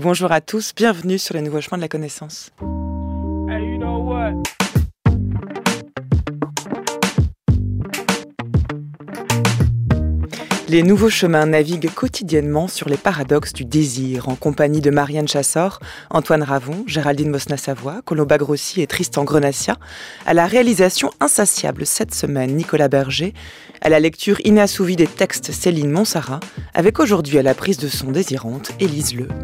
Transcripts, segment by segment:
Bonjour à tous, bienvenue sur les nouveaux chemins de la connaissance. Hey, you know what? Les nouveaux chemins naviguent quotidiennement sur les paradoxes du désir, en compagnie de Marianne Chassor, Antoine Ravon, Géraldine Mosna-Savoie, Colomba Grossi et Tristan Grenassia, à la réalisation insatiable cette semaine Nicolas Berger, à la lecture inassouvie des textes Céline Monsarrat, avec aujourd'hui à la prise de son désirante Élise Leu.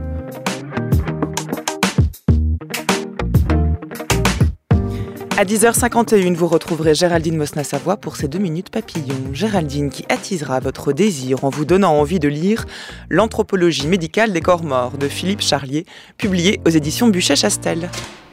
À 10h51, vous retrouverez Géraldine Mosna-Savoie pour ses 2 minutes papillons. Géraldine qui attisera votre désir en vous donnant envie de lire L'anthropologie médicale des corps morts de Philippe Charlier, publié aux éditions Buchet-Chastel.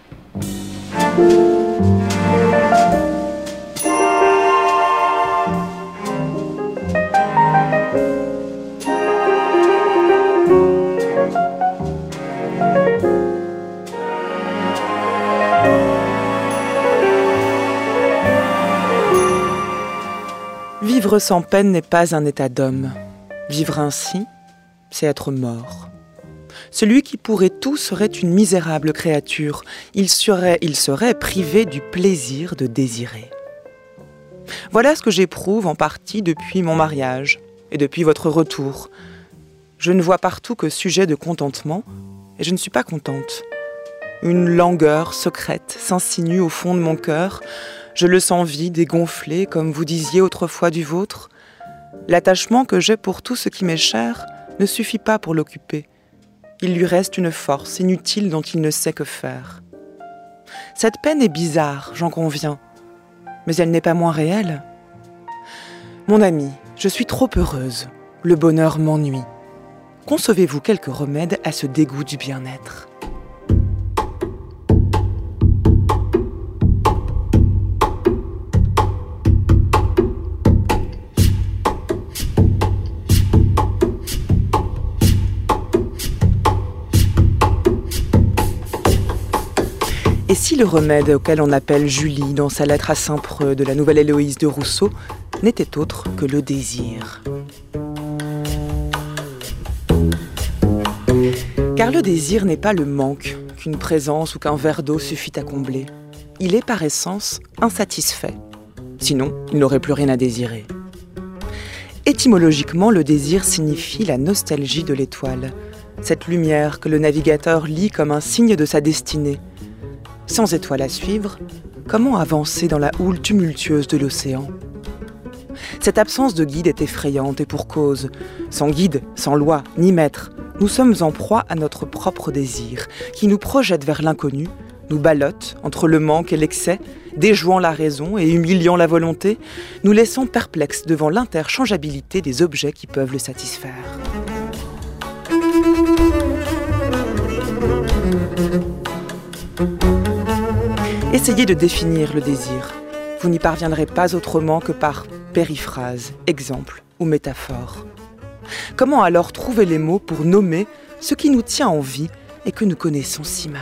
Vivre sans peine n'est pas un état d'homme. Vivre ainsi, c'est être mort. Celui qui pourrait tout serait une misérable créature. Il serait privé du plaisir de désirer. Voilà ce que j'éprouve en partie depuis mon mariage et depuis votre retour. Je ne vois partout que sujet de contentement et je ne suis pas contente. Une langueur secrète s'insinue au fond de mon cœur. Je le sens vide et gonflé, comme vous disiez autrefois du vôtre. L'attachement que j'ai pour tout ce qui m'est cher ne suffit pas pour l'occuper. Il lui reste une force inutile dont il ne sait que faire. Cette peine est bizarre, j'en conviens, mais elle n'est pas moins réelle. Mon ami, je suis trop heureuse. Le bonheur m'ennuie. Concevez-vous quelques remèdes à ce dégoût du bien-être ? Et si le remède auquel on appelle Julie dans sa lettre à Saint-Preux de la Nouvelle Héloïse de Rousseau n'était autre que le désir ? Car le désir n'est pas le manque qu'une présence ou qu'un verre d'eau suffit à combler. Il est par essence insatisfait. Sinon, il n'aurait plus rien à désirer. Étymologiquement, le désir signifie la nostalgie de l'étoile, cette lumière que le navigateur lit comme un signe de sa destinée. Sans étoile à suivre, comment avancer dans la houle tumultueuse de l'océan ? Cette absence de guide est effrayante et pour cause. Sans guide, sans loi, ni maître, nous sommes en proie à notre propre désir, qui nous projette vers l'inconnu, nous ballotte entre le manque et l'excès, déjouant la raison et humiliant la volonté, nous laissant perplexes devant l'interchangeabilité des objets qui peuvent le satisfaire. Essayez de définir le désir. Vous n'y parviendrez pas autrement que par périphrase, exemple ou métaphore. Comment alors trouver les mots pour nommer ce qui nous tient en vie et que nous connaissons si mal ?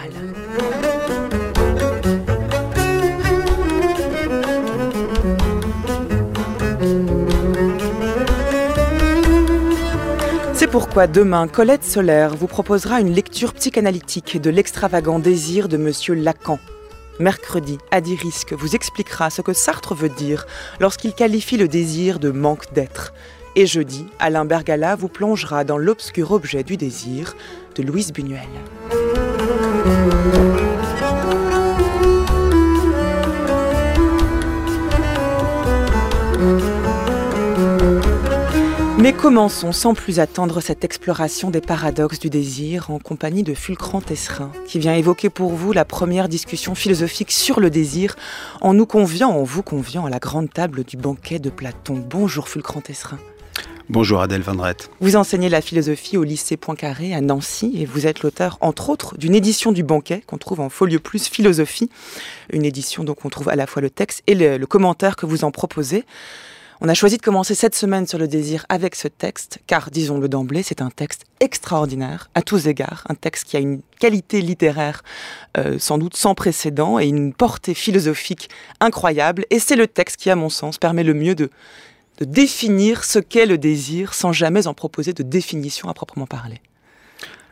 C'est pourquoi demain, Colette Solaire vous proposera une lecture psychanalytique de l'extravagant désir de Monsieur Lacan. Mercredi, Adi Risque vous expliquera ce que Sartre veut dire lorsqu'il qualifie le désir de manque d'être. Et jeudi, Alain Bergala vous plongera dans l'obscur objet du désir de Louise Buñuel. Mais commençons sans plus attendre cette exploration des paradoxes du désir en compagnie de Fulcran Tesserin, qui vient évoquer pour vous la première discussion philosophique sur le désir en vous conviant à la grande table du banquet de Platon. Bonjour Fulcran Tesserin. Bonjour Adèle Van Rett. Vous enseignez la philosophie au lycée Poincaré à Nancy et vous êtes l'auteur, entre autres, d'une édition du banquet qu'on trouve en Folio Plus Philosophie, une édition dont on trouve à la fois le texte et le commentaire que vous en proposez. On a choisi de commencer cette semaine sur le désir avec ce texte, car, disons-le d'emblée, c'est un texte extraordinaire, à tous égards, un texte qui a une qualité littéraire sans doute sans précédent et une portée philosophique incroyable, et c'est le texte qui, à mon sens, permet le mieux de définir ce qu'est le désir sans jamais en proposer de définition à proprement parler.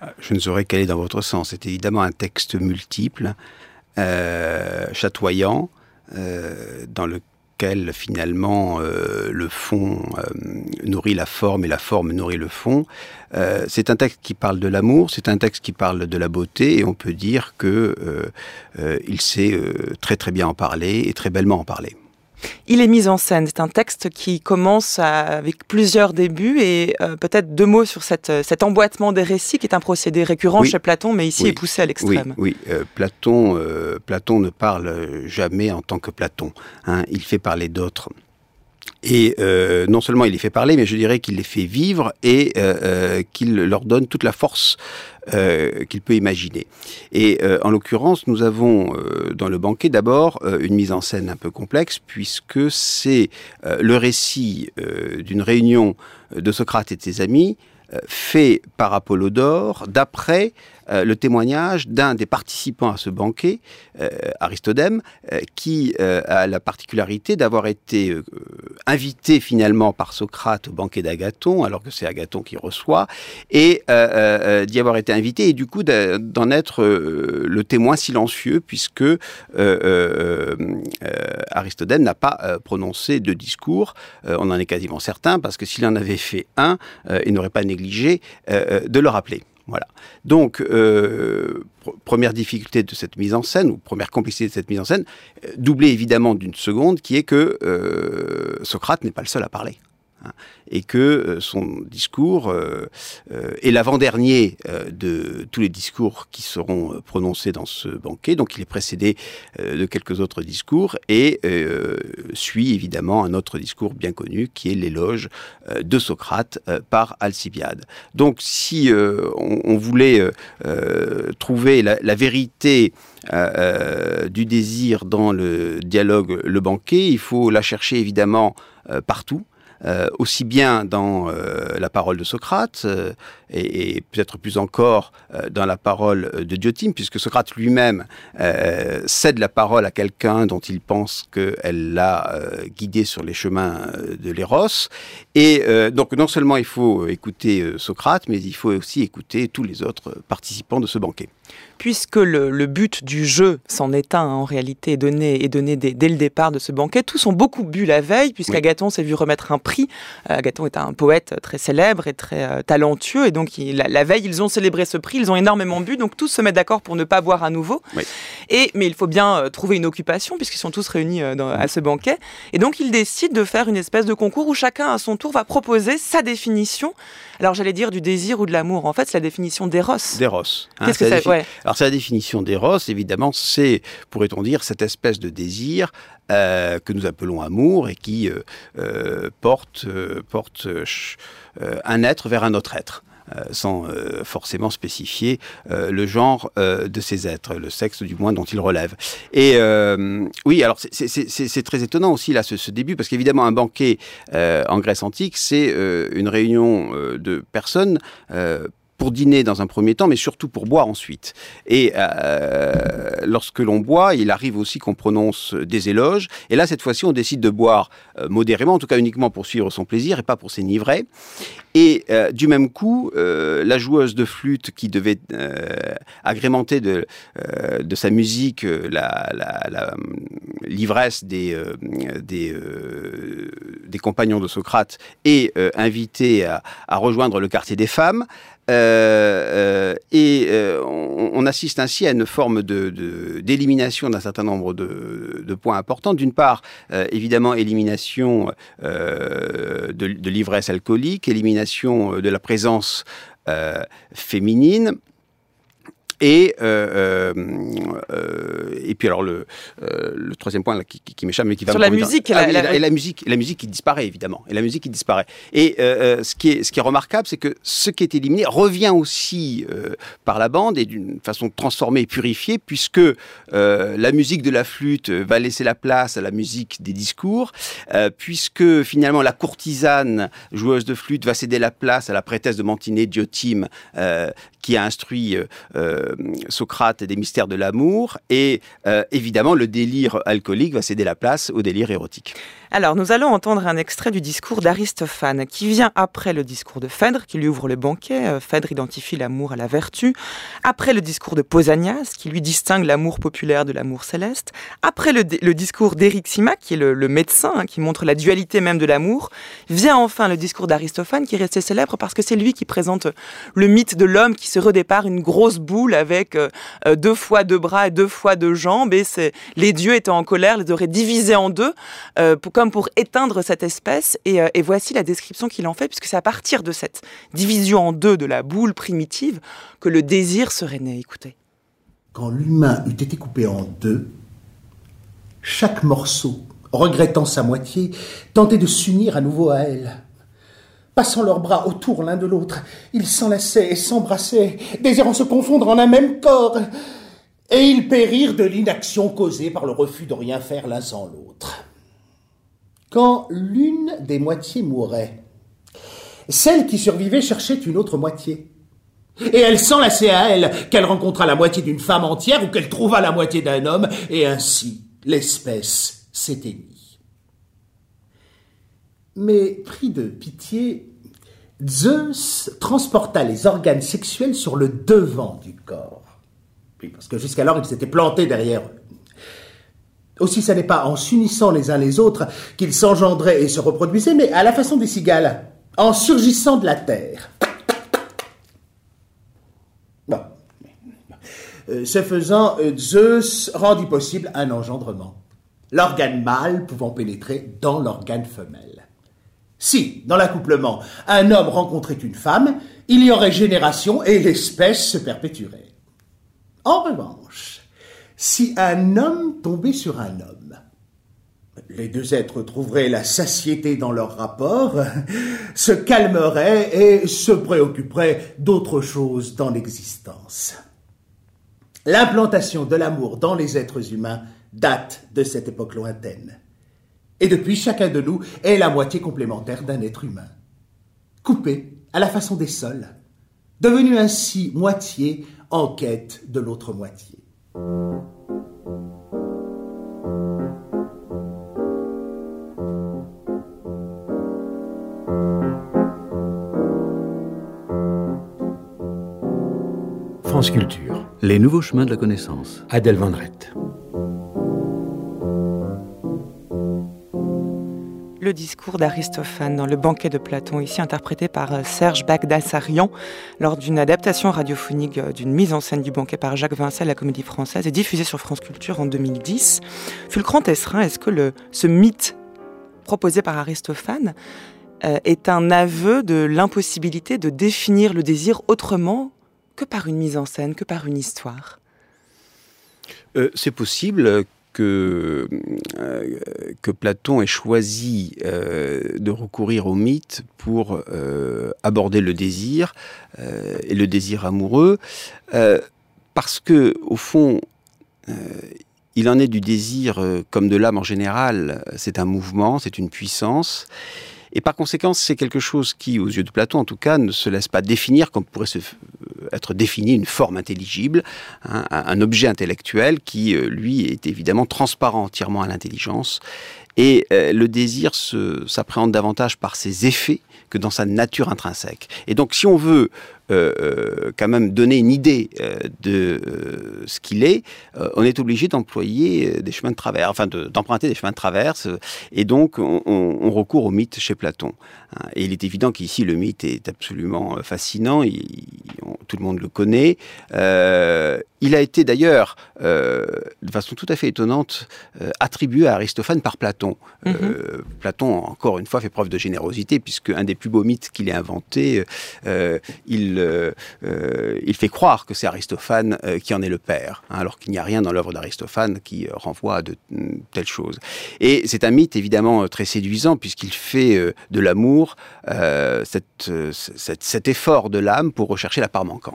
Je ne saurais qu'aller dans votre sens. C'est évidemment un texte multiple, chatoyant, dans lequel finalement le fond nourrit la forme et la forme nourrit le fond. C'est un texte qui parle de l'amour, c'est un texte qui parle de la beauté, et on peut dire qu'il sait très très bien en parler et très bellement en parler. Il est mis en scène. C'est un texte qui commence avec plusieurs débuts et peut-être 2 mots sur cet emboîtement des récits qui est un procédé récurrent chez Platon, mais ici est poussé à l'extrême. Oui. Platon ne parle jamais en tant que Platon. Il fait parler d'autres. Et non seulement il les fait parler, mais je dirais qu'il les fait vivre et qu'il leur donne toute la force qu'il peut imaginer. Et en l'occurrence, nous avons dans le banquet d'abord une mise en scène un peu complexe, puisque c'est le récit d'une réunion de Socrate et de ses amis fait par Apollodore d'après le témoignage d'un des participants à ce banquet, Aristodème, qui a la particularité d'avoir été invité finalement par Socrate au banquet d'Agathon, alors que c'est Agathon qui reçoit, et d'y avoir été invité et du coup d'en être le témoin silencieux, puisque Aristodème n'a pas prononcé de discours. On en est quasiment certain, parce que s'il en avait fait un, il n'aurait pas négligé de le rappeler. Voilà. Donc, première difficulté de cette mise en scène, ou première complexité de cette mise en scène, doublée évidemment d'une seconde, qui est que Socrate n'est pas le seul à parler. Et que son discours est l'avant-dernier de tous les discours qui seront prononcés dans ce banquet. Donc il est précédé de quelques autres discours et suit évidemment un autre discours bien connu qui est l'éloge de Socrate par Alcibiade. Donc si on voulait trouver la vérité du désir dans le dialogue Le Banquet, il faut la chercher évidemment partout. Aussi bien dans la parole de Socrate et peut-être plus encore dans la parole de Diotime, puisque Socrate lui-même cède la parole à quelqu'un dont il pense qu'elle l'a guidé sur les chemins de l'Éros. Et donc non seulement il faut écouter Socrate, mais il faut aussi écouter tous les autres participants de ce banquet. Puisque le but du jeu s'en est un, en réalité, est donné dès le départ de ce banquet. Tous ont beaucoup bu la veille, puisqu'Agathon s'est vu remettre un prix. Agathon est un poète très célèbre et très talentueux, et donc la veille, ils ont célébré ce prix, ils ont énormément bu, donc tous se mettent d'accord pour ne pas boire à nouveau. Oui. Mais il faut bien trouver une occupation, puisqu'ils sont tous réunis à ce banquet. Et donc, ils décident de faire une espèce de concours où chacun, à son tour, va proposer sa définition. Alors, j'allais dire du désir ou de l'amour. En fait, c'est la définition d'Eros. D'Eros. Qu'est-ce que c'est ? Alors, c'est la définition d'Eros, évidemment, c'est, pourrait-on dire, cette espèce de désir que nous appelons amour et qui porte un être vers un autre être. Sans forcément spécifier le genre de ces êtres, le sexe du moins dont ils relèvent. Et oui, alors c'est très étonnant aussi là ce début, parce qu'évidemment un banquet en Grèce antique, c'est une réunion de personnes pour dîner dans un premier temps, mais surtout pour boire ensuite. Et lorsque l'on boit, il arrive aussi qu'on prononce des éloges. Et là, cette fois-ci, on décide de boire modérément, en tout cas uniquement pour suivre son plaisir et pas pour s'enivrer. Et du même coup, la joueuse de flûte qui devait agrémenter de sa musique l'ivresse des compagnons de Socrate est invitée à rejoindre le quartier des femmes. On assiste ainsi à une forme d'élimination d'un certain nombre de points importants. D'une part, évidemment, élimination de l'ivresse alcoolique, élimination de la présence féminine. Et puis alors le troisième point là, qui m'échappe, mais qui va sur la musique, la musique qui disparaît évidemment, et la musique qui disparaît. Et ce qui est remarquable, c'est que ce qui est éliminé revient aussi par la bande et d'une façon transformée et purifiée, puisque la musique de la flûte va laisser la place à la musique des discours, puisque finalement la courtisane joueuse de flûte va céder la place à la prêtresse de Mantinée, Diotime, qui a instruit Socrate des mystères de l'amour, et évidemment le délire alcoolique va céder la place au délire érotique. Alors, nous allons entendre un extrait du discours d'Aristophane, qui vient après le discours de Phèdre, qui lui ouvre le banquet. Phèdre identifie l'amour à la vertu. Après le discours de Pausanias, qui lui distingue l'amour populaire de l'amour céleste. Après le discours d'Eryximach, qui est le médecin, qui montre la dualité même de l'amour. Vient enfin le discours d'Aristophane, qui est resté célèbre parce que c'est lui qui présente le mythe de l'homme qui se redépare une grosse boule avec 2 fois 2 bras et 2 fois 2 jambes. Et les dieux étant en colère, les auraient divisés en deux, comme pour éteindre cette espèce, et voici la description qu'il en fait, puisque c'est à partir de cette division en deux de la boule primitive que le désir serait né. Écoutez. Quand l'humain eut été coupé en deux, chaque morceau, regrettant sa moitié, tentait de s'unir à nouveau à elle. Passant leurs bras autour l'un de l'autre, ils s'enlaçaient et s'embrassaient, désirant se confondre en un même corps, et ils périrent de l'inaction causée par le refus de rien faire l'un sans l'autre. Quand l'une des moitiés mourait, celle qui survivait cherchait une autre moitié. Et elle s'enlaçait à elle, qu'elle rencontra la moitié d'une femme entière ou qu'elle trouva la moitié d'un homme, et ainsi l'espèce s'éteignit. Mais pris de pitié, Zeus transporta les organes sexuels sur le devant du corps. Oui, parce que jusqu'alors ils s'étaient plantés derrière eux. Aussi, ce n'est pas en s'unissant les uns les autres qu'ils s'engendraient et se reproduisaient, mais à la façon des cigales, en surgissant de la terre. Bon. Ce faisant, Zeus rendit possible un engendrement, l'organe mâle pouvant pénétrer dans l'organe femelle. Si, dans l'accouplement, un homme rencontrait une femme, il y aurait génération et l'espèce se perpétuerait. En revanche, si un homme tombait sur un homme, les deux êtres trouveraient la satiété dans leur rapport, se calmeraient et se préoccuperaient d'autre chose dans l'existence. L'implantation de l'amour dans les êtres humains date de cette époque lointaine. Et depuis, chacun de nous est la moitié complémentaire d'un être humain, coupé à la façon des sols, devenu ainsi moitié en quête de l'autre moitié. France Culture. Les nouveaux chemins de la connaissance. Adèle Van Rett. Le discours d'Aristophane dans le banquet de Platon, ici interprété par Serge Bagdasarian lors d'une adaptation radiophonique d'une mise en scène du banquet par Jacques Vincel à la Comédie Française et diffusée sur France Culture en 2010. Fulcran Tesserin, est-ce que ce mythe proposé par Aristophane est un aveu de l'impossibilité de définir le désir autrement que par une mise en scène, que par une histoire? C'est possible que Platon ait choisi de recourir au mythe pour aborder le désir et le désir amoureux, parce que au fond, il en est du désir comme de l'âme en général. C'est un mouvement, c'est une puissance. Et par conséquent, c'est quelque chose qui, aux yeux de Platon en tout cas, ne se laisse pas définir comme pourrait être défini une forme intelligible, hein, un objet intellectuel qui, lui, est évidemment transparent entièrement à l'intelligence. Et le désir s'appréhende davantage par ses effets que dans sa nature intrinsèque. Et donc, si on veut quand même donner une idée de ce qu'il est, on est obligé d'employer des chemins de travers, enfin d'emprunter des chemins de traverse, et donc on recourt au mythe chez Platon. Et il est évident qu'ici le mythe est absolument fascinant, tout le monde le connaît. Il a été d'ailleurs, de façon tout à fait étonnante, attribué à Aristophane par Platon. Platon, encore une fois, fait preuve de générosité, puisque un des plus beaux mythes qu'il ait inventé, il fait croire que c'est Aristophane qui en est le père, hein, alors qu'il n'y a rien dans l'œuvre d'Aristophane qui renvoie à de telles choses. Et c'est un mythe évidemment très séduisant, puisqu'il fait de l'amour cet effort de l'âme pour rechercher la part manquante.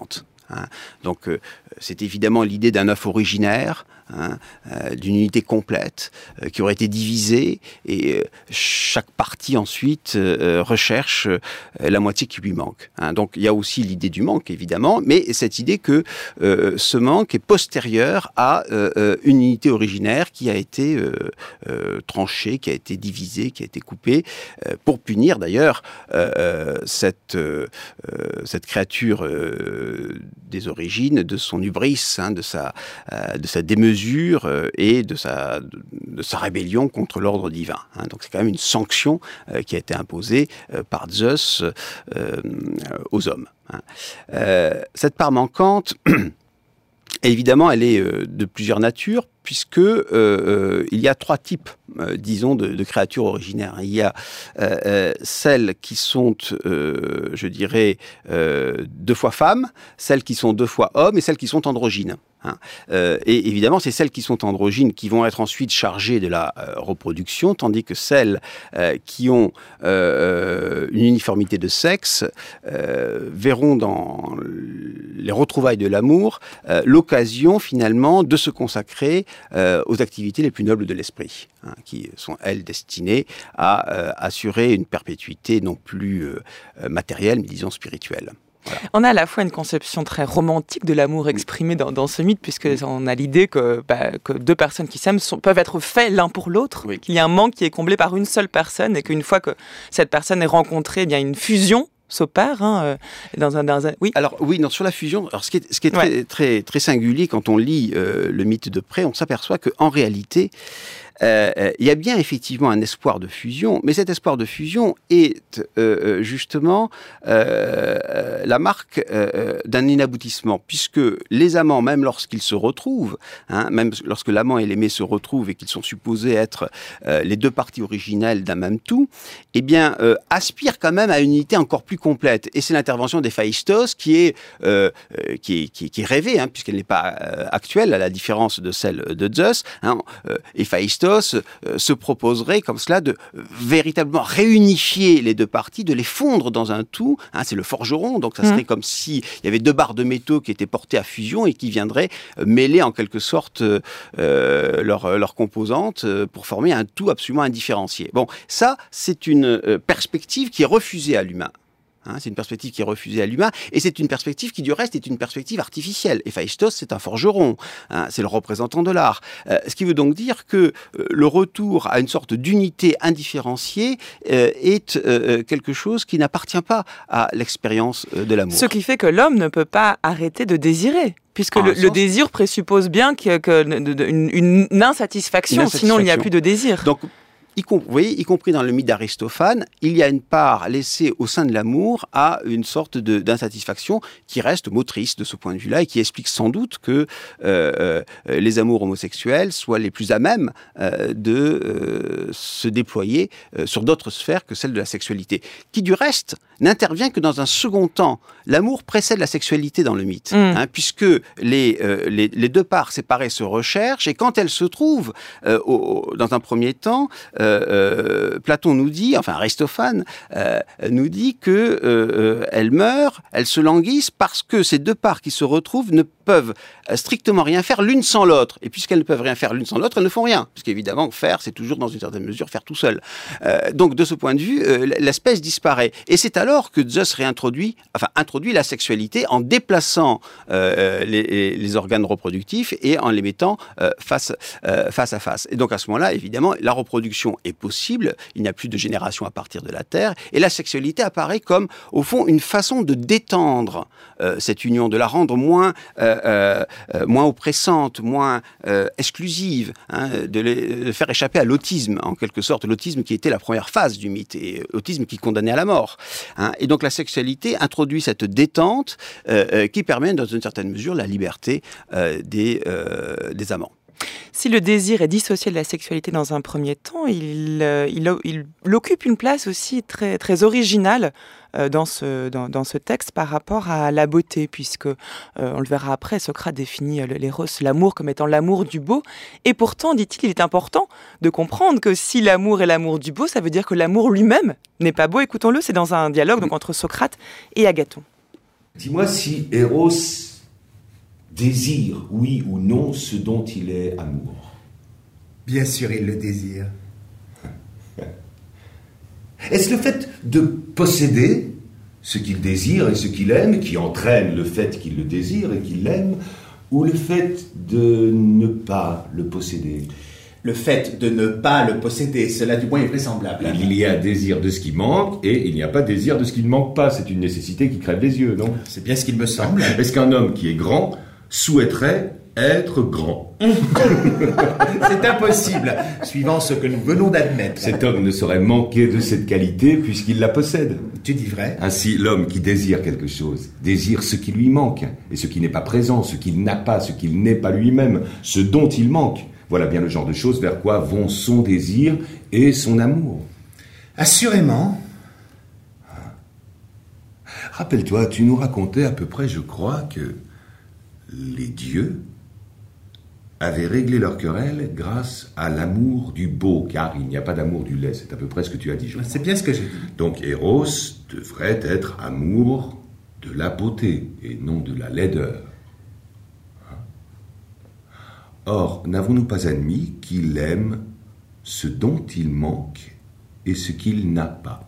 Hein. Donc, c'est évidemment l'idée d'un œuf originaire, d'une unité complète qui aurait été divisée et chaque partie ensuite recherche la moitié qui lui manque. Hein. Donc, il y a aussi l'idée du manque, évidemment, mais cette idée que ce manque est postérieur à une unité originaire qui a été tranchée, qui a été divisée, qui a été coupée, pour punir d'ailleurs cette créature des origines, de son hubris, de sa démesure et de sa rébellion contre l'ordre divin. Hein. Donc c'est quand même une sanction qui a été imposée par Zeus aux hommes. Hein. Cette part manquante, évidemment, elle est de plusieurs natures, puisque il y a 3 types, disons, de créatures originaires. Il y a celles qui sont, je dirais, 2 fois femmes, celles qui sont 2 fois hommes et celles qui sont androgynes. Hein. Et évidemment, c'est celles qui sont androgynes qui vont être ensuite chargées de la reproduction, tandis que celles qui ont une uniformité de sexe verront dans les retrouvailles de l'amour l'occasion finalement de se consacrer aux activités les plus nobles de l'esprit, hein, qui sont, elles, destinées à assurer une perpétuité non plus matérielle, mais disons spirituelle. Voilà. On a à la fois une conception très romantique de l'amour exprimé dans ce mythe, puisqu'on a l'idée que 2 personnes qui s'aiment peuvent être faits l'un pour l'autre, oui. Qu'il y a un manque qui est comblé par une seule personne, et qu'une fois que cette personne est rencontrée, il y a une fusion s'opère oui. Alors oui, sur la fusion, alors ce qui est très, très, très singulier quand on lit le mythe de près, on s'aperçoit qu'en réalité, il y a bien effectivement un espoir de fusion, mais cet espoir de fusion est justement la marque d'un inaboutissement, puisque les amants, même lorsqu'ils se retrouvent, même lorsque l'amant et l'aimé se retrouvent et qu'ils sont supposés être les 2 parties originelles d'un même tout, eh bien, aspirent quand même à une unité encore plus complète. Et c'est l'intervention d'Héphaïstos qui est rêvée, puisqu'elle n'est pas actuelle, à la différence de celle de Zeus. Héphaïstos se proposerait comme cela de véritablement réunifier les 2 parties, de les fondre dans un tout. C'est le forgeron, donc ça serait comme s'il y avait 2 barres de métaux qui étaient portées à fusion et qui viendraient mêler en quelque sorte leurs composantes pour former un tout absolument indifférencié. Bon, ça, c'est une perspective qui est refusée à l'humain. C'est une perspective qui est refusée à l'humain, et c'est une perspective qui, du reste, est une perspective artificielle. Héphaïstos, c'est un forgeron, c'est le représentant de l'art. Ce qui veut donc dire que le retour à une sorte d'unité indifférenciée est quelque chose qui n'appartient pas à l'expérience de l'amour. Ce qui fait que l'homme ne peut pas arrêter de désirer. Puisque le désir présuppose bien une insatisfaction, sinon il n'y a plus de désir. Donc, vous voyez, y compris dans le mythe d'Aristophane, il y a une part laissée au sein de l'amour à une sorte d'insatisfaction qui reste motrice de ce point de vue-là et qui explique sans doute que les amours homosexuels soient les plus à même de se déployer sur d'autres sphères que celle de la sexualité, qui du reste n'intervient que dans un second temps. L'amour précède la sexualité dans le mythe, puisque les 2 parts séparées se recherchent, et quand elles se trouvent, dans un premier temps, Platon nous dit, enfin Aristophane nous dit que elles meurent, elles se languissent parce que ces 2 parts qui se retrouvent ne peuvent strictement rien faire l'une sans l'autre. Et puisqu'elles ne peuvent rien faire l'une sans l'autre, elles ne font rien. Puisqu'évidemment, faire, c'est toujours dans une certaine mesure faire tout seul. Donc de ce point de vue, l'espèce disparaît. Et c'est alors que Zeus introduit la sexualité en déplaçant les organes reproductifs et en les mettant face à face. Et donc à ce moment-là, évidemment, la reproduction est possible, il n'y a plus de génération à partir de la Terre, et la sexualité apparaît comme, au fond, une façon de détendre cette union, de la rendre moins oppressante, moins exclusive, de faire échapper à l'autisme, en quelque sorte, l'autisme qui était la première phase du mythe, et l'autisme qui condamnait à la mort. Et donc la sexualité introduit cette détente qui permet, dans une certaine mesure, la liberté des amants. Si le désir est dissocié de la sexualité dans un premier temps, il occupe une place aussi très, très originale dans ce texte par rapport à la beauté, puisque, on le verra après, Socrate définit l'éros, l'amour, comme étant l'amour du beau. Et pourtant, dit-il, il est important de comprendre que si l'amour est l'amour du beau, ça veut dire que l'amour lui-même n'est pas beau. Écoutons-le, c'est dans un dialogue donc, entre Socrate et Agathon. Dis-moi si Eros désire, oui ou non, ce dont il est amour? Bien sûr, il le désire. Est-ce le fait de posséder ce qu'il désire et ce qu'il aime qui entraîne le fait qu'il le désire et qu'il l'aime, ou le fait de ne pas le posséder? Le fait de ne pas le posséder, cela du moins est vraisemblable. Il y a désir de ce qui manque et il n'y a pas désir de ce qui ne manque pas. C'est une nécessité qui crève les yeux, non? C'est bien ce qu'il me semble. Est-ce qu'un homme qui est grand souhaiterait être grand? C'est impossible, suivant ce que nous venons d'admettre. Cet homme ne saurait manquer de cette qualité puisqu'il la possède. Tu dis vrai? Ainsi, l'homme qui désire quelque chose désire ce qui lui manque, et ce qui n'est pas présent, ce qu'il n'a pas, ce qu'il n'est pas lui-même, ce dont il manque. Voilà bien le genre de choses vers quoi vont son désir et son amour. Assurément. Rappelle-toi, tu nous racontais à peu près, je crois, que les dieux avaient réglé leur querelle grâce à l'amour du beau, car il n'y a pas d'amour du laid. C'est à peu près ce que tu as dit, je crois. C'est bien ce que j'ai dit. Donc Eros devrait être amour de la beauté et non de la laideur. Or, n'avons-nous pas admis qu'il aime ce dont il manque et ce qu'il n'a pas?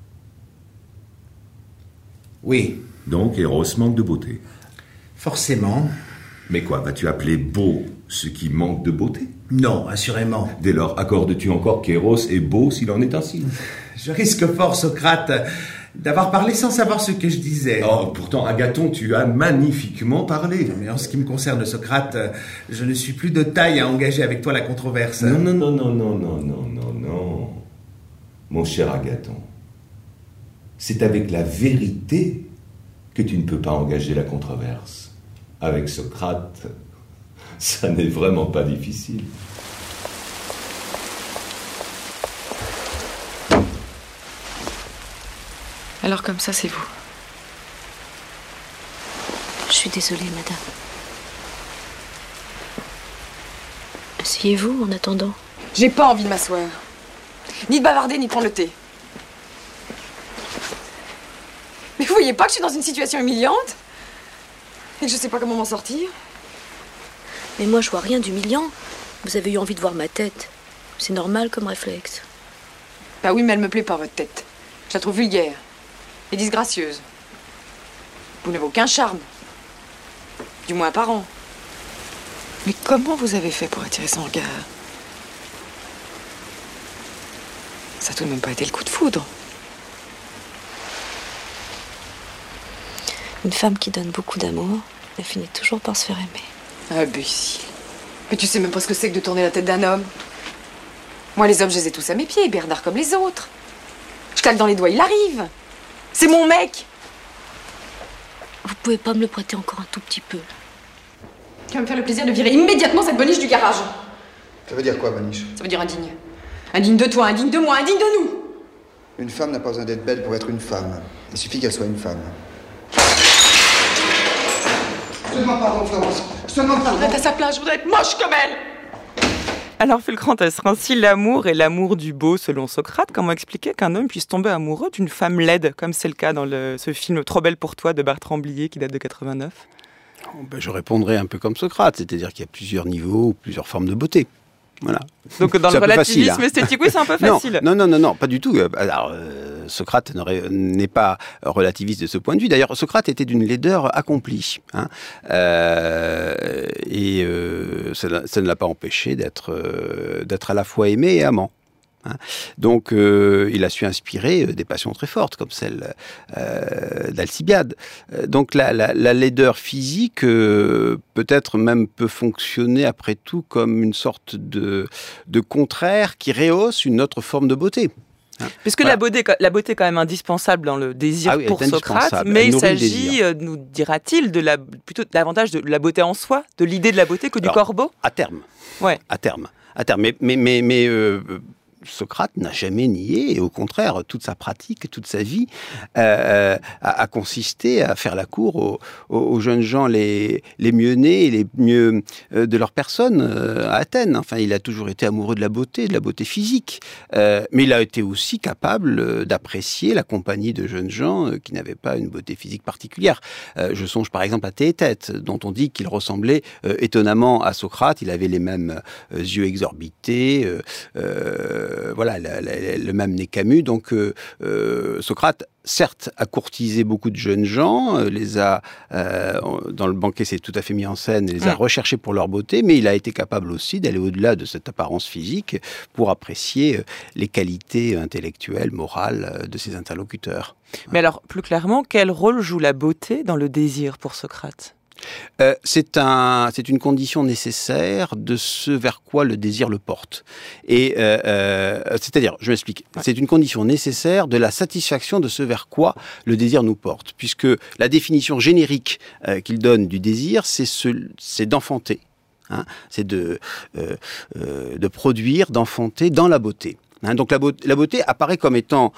Oui. Donc Eros manque de beauté. Forcément. Mais quoi, vas-tu appeler beau ce qui manque de beauté? Non, assurément. Dès lors, accordes-tu encore qu'Eros est beau s'il en est ainsi? Je risque fort, Socrate, d'avoir parlé sans savoir ce que je disais. Oh, pourtant, Agathon, tu as magnifiquement parlé. Mais en ce qui me concerne, Socrate, je ne suis plus de taille à engager avec toi la controverse. Non, non, non, non, non, non, non, non, non. Mon cher Agathon, c'est avec la vérité que tu ne peux pas engager la controverse. Avec Socrate, ça n'est vraiment pas difficile. Alors comme ça, c'est vous. Je suis désolée, madame. Asseyez-vous en attendant. J'ai pas envie de m'asseoir. Ni de bavarder, ni de prendre le thé. Mais vous voyez pas que je suis dans une situation humiliante? Et que je sais pas comment m'en sortir? Mais moi, je vois rien d'humiliant. Vous avez eu envie de voir ma tête. C'est normal comme réflexe. Bah oui, mais elle me plaît pas, votre tête. Je la trouve vulgaire et disgracieuse. Vous n'avez aucun charme. Du moins apparent. Mais comment vous avez fait pour attirer son regard? Ça a tout de même pas été le coup de foudre. Une femme qui donne beaucoup d'amour, elle finit toujours par se faire aimer. Imbécile. Mais tu sais même pas ce que c'est que de tourner la tête d'un homme. Moi, les hommes, je les ai tous à mes pieds, Bernard comme les autres. Je claque dans les doigts, il arrive. C'est mon mec. Vous pouvez pas me le prêter encore un tout petit peu? Tu vas me faire le plaisir de virer immédiatement cette boniche du garage. Ça veut dire quoi, Maniche? Ça veut dire indigne. Indigne de toi, indigne de moi, indigne de nous. Une femme n'a pas besoin d'être belle pour être une femme. Il suffit qu'elle soit une femme. Seulement pardon, Florence. Seulement pardon. Arrête à sa place, je voudrais être moche comme elle. Alors Fulcrante ainsi l'amour et l'amour du beau selon Socrate. Comment expliquer qu'un homme puisse tomber amoureux d'une femme laide, comme c'est le cas dans ce film Trop belle pour toi de Bertrand Blier qui date de 89? Je répondrais un peu comme Socrate, c'est-à-dire qu'il y a plusieurs niveaux ou plusieurs formes de beauté. Voilà. Donc dans le relativisme esthétique, oui, c'est un peu facile. Non, pas du tout. Alors, Socrate n'est pas relativiste de ce point de vue. D'ailleurs, Socrate était d'une laideur accomplie. Hein. Ça ne l'a pas empêché d'être à la fois aimé et amant. Hein. Donc, il a su inspirer des passions très fortes, comme celle d'Alcibiade. Donc, la laideur physique, peut-être même peut fonctionner après tout comme une sorte de contraire qui rehausse une autre forme de beauté. Hein. Puisque voilà. la beauté est quand même indispensable dans le désir pour Socrate, mais il s'agit, nous dira-t-il, plutôt davantage de la beauté en soi, de l'idée de la beauté que du corbeau. À terme. Ouais. À terme. Mais Socrate n'a jamais nié, et au contraire, toute sa pratique, toute sa vie a consisté à faire la cour aux jeunes gens les mieux nés et les mieux de leur personne à Athènes. Enfin, il a toujours été amoureux de la beauté physique, mais il a été aussi capable d'apprécier la compagnie de jeunes gens qui n'avaient pas une beauté physique particulière. Je songe par exemple à Théétète, dont on dit qu'il ressemblait étonnamment à Socrate. Il avait les mêmes yeux exorbités, voilà, le même nez camus. Donc Socrate, certes, a courtisé beaucoup de jeunes gens, les a, dans le banquet, c'est tout à fait mis en scène, les a recherchés pour leur beauté, mais il a été capable aussi d'aller au-delà de cette apparence physique pour apprécier les qualités intellectuelles, morales de ses interlocuteurs. Mais alors, plus clairement, quel rôle joue la beauté dans le désir pour Socrate ? C'est une condition nécessaire de ce vers quoi le désir le porte. Et c'est-à-dire, je m'explique, c'est une condition nécessaire de la satisfaction de ce vers quoi le désir nous porte, puisque la définition générique qu'il donne du désir, c'est d'enfanter, hein, c'est de produire, d'enfanter dans la beauté. Hein, donc la beauté apparaît comme étant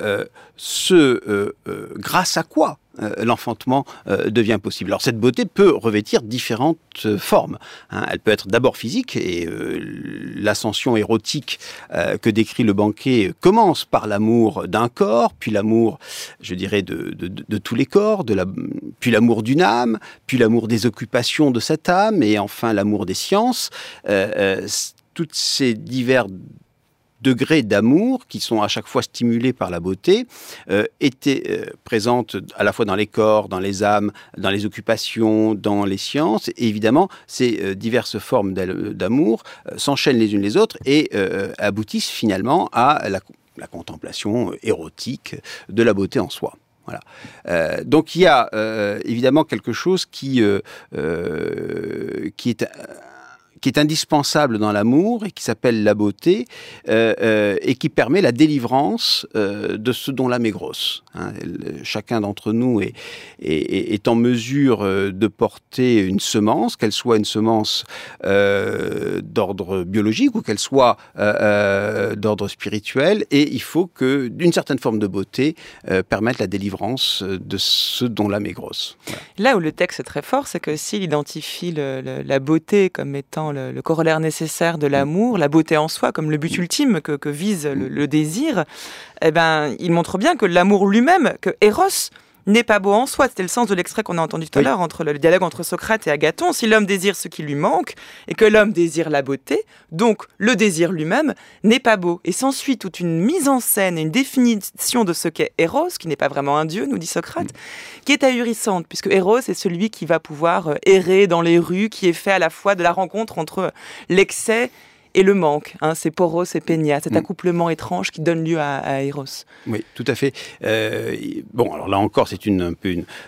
grâce à quoi l'enfantement devient possible. Alors cette beauté peut revêtir différentes formes. Hein. Elle peut être d'abord physique, et l'ascension érotique que décrit le banquet commence par l'amour d'un corps, puis l'amour, je dirais, de tous les corps, puis l'amour d'une âme, puis l'amour des occupations de cette âme, et enfin l'amour des sciences. Toutes ces divers degrés d'amour qui sont à chaque fois stimulés par la beauté étaient présentes à la fois dans les corps, dans les âmes, dans les occupations, dans les sciences. Et évidemment, ces diverses formes d'amour s'enchaînent les unes les autres et aboutissent finalement à la contemplation érotique de la beauté en soi. Voilà. Donc il y a évidemment quelque chose qui est indispensable dans l'amour et qui s'appelle la beauté et qui permet la délivrance de ce dont l'âme est grosse. Hein. Chacun d'entre nous est en mesure de porter une semence, qu'elle soit une semence d'ordre biologique ou qu'elle soit d'ordre spirituel, et il faut que d'une certaine forme de beauté permette la délivrance de ce dont l'âme est grosse. Voilà. Là où le texte est très fort, c'est que s'il identifie la beauté comme étant le corollaire nécessaire de l'amour, la beauté en soi comme le but ultime que vise le désir, eh ben, il montre bien que l'amour lui-même, que Eros, n'est pas beau en soi. C'était le sens de l'extrait qu'on a entendu tout à l'heure, entre le dialogue entre Socrate et Agathon. Si l'homme désire ce qui lui manque, et que l'homme désire la beauté, donc le désir lui-même n'est pas beau. Et s'ensuit toute une mise en scène et une définition de ce qu'est Eros, qui n'est pas vraiment un dieu, nous dit Socrate, qui est ahurissante, puisque Eros est celui qui va pouvoir errer dans les rues, qui est fait à la fois de la rencontre entre l'excès et le manque, hein, c'est Poros et Pénia, cet accouplement étrange qui donne lieu à Eros. Oui, tout à fait. Bon, alors là encore, c'est le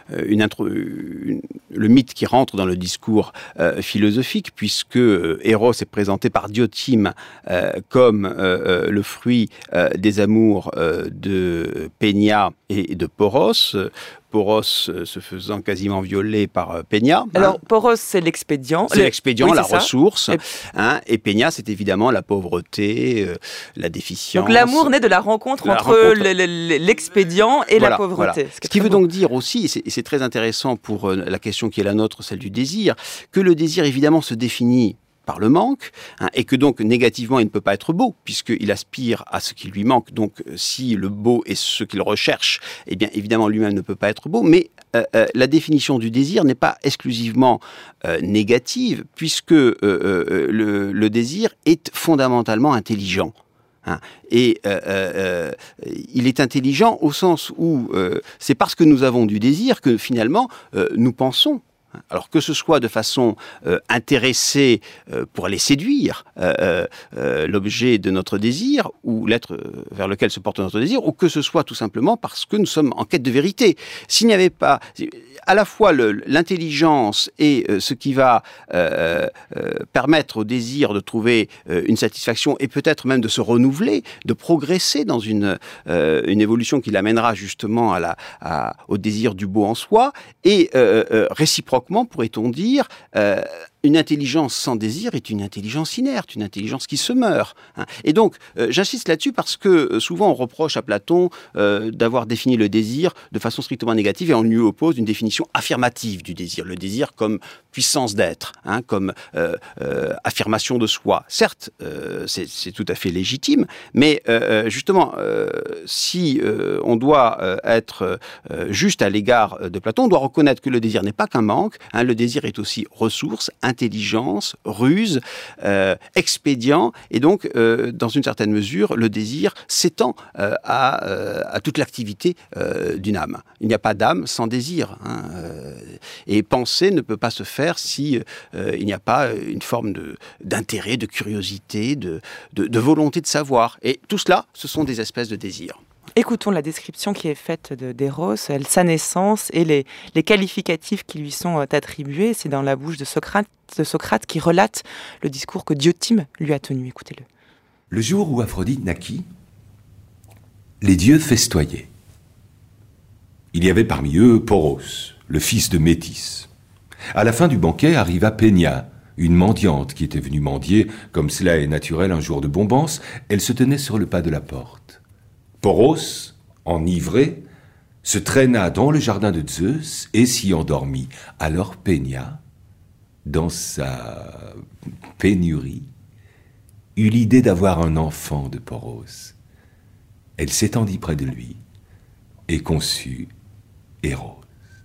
mythe qui rentre dans le discours philosophique, puisque Eros est présenté par Diotime comme le fruit des amours de Pénia et de Poros. Poros se faisant quasiment violer par Pénia. Alors, Poros, c'est l'expédient. C'est l'expédient, oui, la c'est ressource. Et Pénia, c'est évidemment la pauvreté, la déficience. Donc l'amour naît de la rencontre entre l'expédient et la pauvreté. Voilà. Ce qui veut donc dire aussi, et c'est très intéressant pour la question qui est la nôtre, celle du désir, que le désir, évidemment, se définit par le manque, hein, et que donc négativement il ne peut pas être beau puisqu'il aspire à ce qui lui manque. Donc si le beau est ce qu'il recherche, eh bien évidemment lui-même ne peut pas être beau. Mais la définition du désir n'est pas exclusivement négative, puisque le désir est fondamentalement intelligent. Hein. Et il est intelligent au sens où c'est parce que nous avons du désir que finalement nous pensons. Alors que ce soit de façon intéressée pour aller séduire l'objet de notre désir ou l'être vers lequel se porte notre désir, ou que ce soit tout simplement parce que nous sommes en quête de vérité. S'il n'y avait pas à la fois l'intelligence et ce qui va permettre au désir de trouver une satisfaction et peut-être même de se renouveler, de progresser dans une évolution qui l'amènera justement au désir du beau en soi, et réciproquement, pourrait-on dire, une intelligence sans désir est une intelligence inerte, une intelligence qui se meurt. Et donc, j'insiste là-dessus parce que souvent on reproche à Platon d'avoir défini le désir de façon strictement négative et on lui oppose une définition affirmative du désir. Le désir comme puissance d'être, comme affirmation de soi. Certes, c'est tout à fait légitime, mais justement, si on doit être juste à l'égard de Platon, on doit reconnaître que le désir n'est pas qu'un manque. Le désir est aussi ressource, intelligence, ruse, expédient, et donc, dans une certaine mesure, le désir s'étend à toute l'activité d'une âme. Il n'y a pas d'âme sans désir, et penser ne peut pas se faire si il n'y a pas une forme d'intérêt, de curiosité, de volonté de savoir. Et tout cela, ce sont des espèces de désirs. Écoutons la description qui est faite d'Eros, sa naissance et les qualificatifs qui lui sont attribués. C'est dans la bouche de Socrate qui relate le discours que Diotime lui a tenu. Écoutez-le. Le jour où Aphrodite naquit, les dieux festoyaient. Il y avait parmi eux Poros, le fils de Métis. À la fin du banquet arriva Pénia, une mendiante qui était venue mendier, comme cela est naturel un jour de bombance. Elle se tenait sur le pas de la porte. Poros, enivré, se traîna dans le jardin de Zeus et s'y endormit. Alors Pénia, dans sa pénurie, eut l'idée d'avoir un enfant de Poros. Elle s'étendit près de lui et conçut Eros.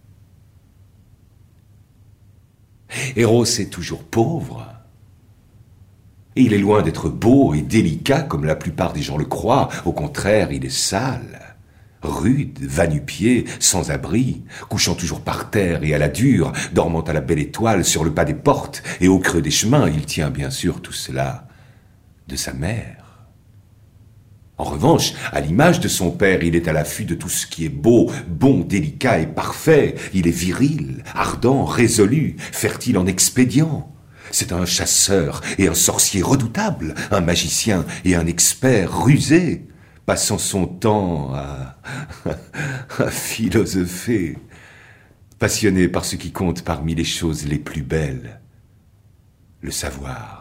Eros est toujours pauvre. Et il est loin d'être beau et délicat comme la plupart des gens le croient. Au contraire, il est sale, rude, va-nu-pied, sans abri, couchant toujours par terre et à la dure, dormant à la belle étoile sur le pas des portes et au creux des chemins. Il tient bien sûr tout cela de sa mère. En revanche, à l'image de son père, il est à l'affût de tout ce qui est beau, bon, délicat et parfait. Il est viril, ardent, résolu, fertile en expédients. C'est un chasseur et un sorcier redoutable, un magicien et un expert rusé, passant son temps à philosopher, passionné par ce qui compte parmi les choses les plus belles, le savoir.